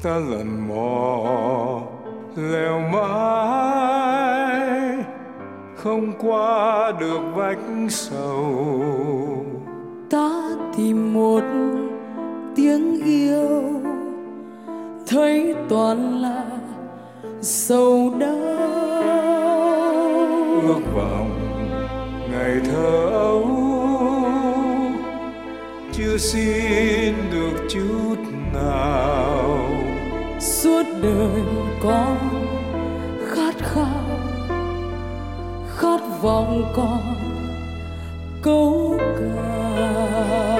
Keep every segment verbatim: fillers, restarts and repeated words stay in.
ta lần mò leo mãi không qua được vách sầu. Ta tìm một tiếng yêu thấy toàn là sầu đau. Ước vọng ngày thơ ấu chưa xin được chút nào. Suốt đời con khát khao, khát vọng con câu ca.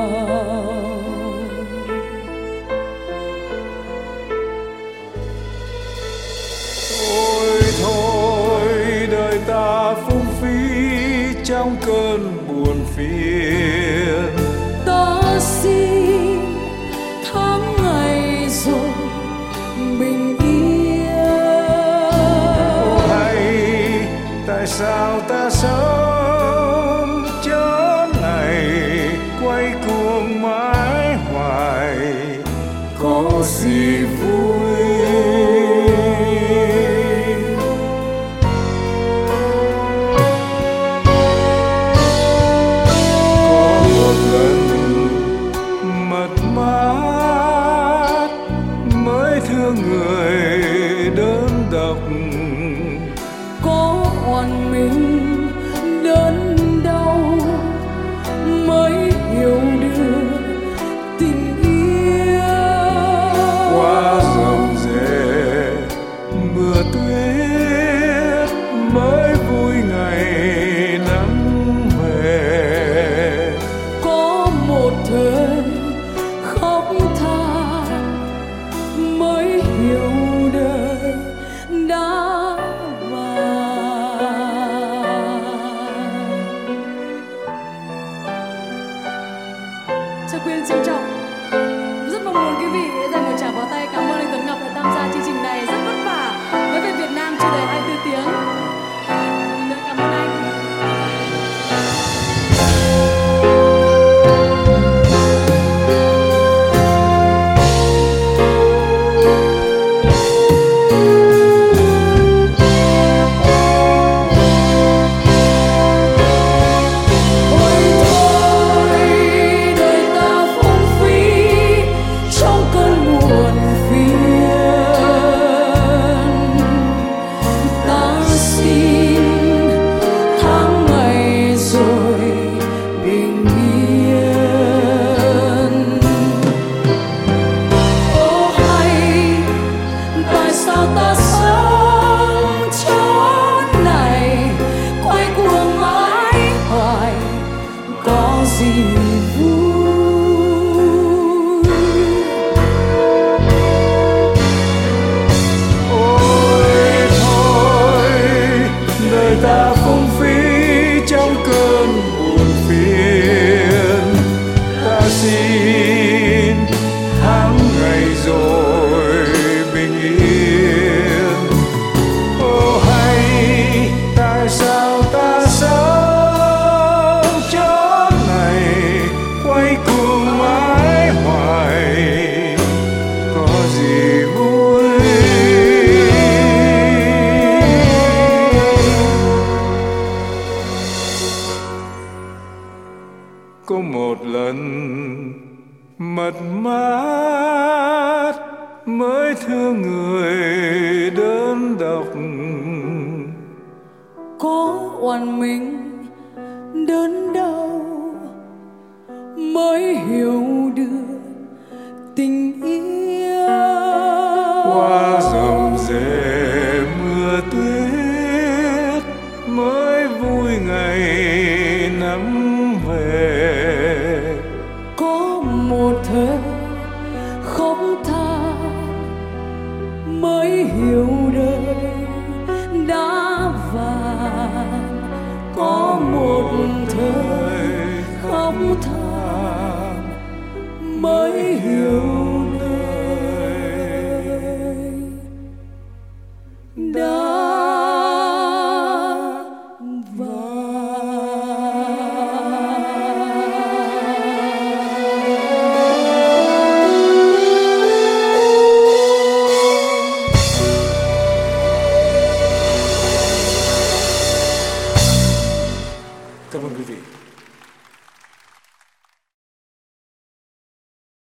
Thôi thôi đời ta phung phí trong cơn buồn phiền. Ta xin tháng ngày rồi bình yên. Ô hay tại sao ta sống chốn này quay cuồng mãi hoài, có gì vui. Người đơn độc có oan mình đớn đau mới hiểu được tình yêu. Qua rồng rề mưa tuyết mới vui ngày nắng về. Có một thời khóc than mới hiểu đời đã vàng. Cho Quyên trân trọng rất mong muốn quý vị dành một tràng pháo tay cảm ơn anh Tuấn Ngọc đã tham gia chương trình này rất vất vả với Về Việt Nam chưa đầy hai mươi bốn tiếng. Mình cảm ơn anh. Có một lần mất mát mới thương người đơn độc. Có oan mình đớn đau mới hiểu được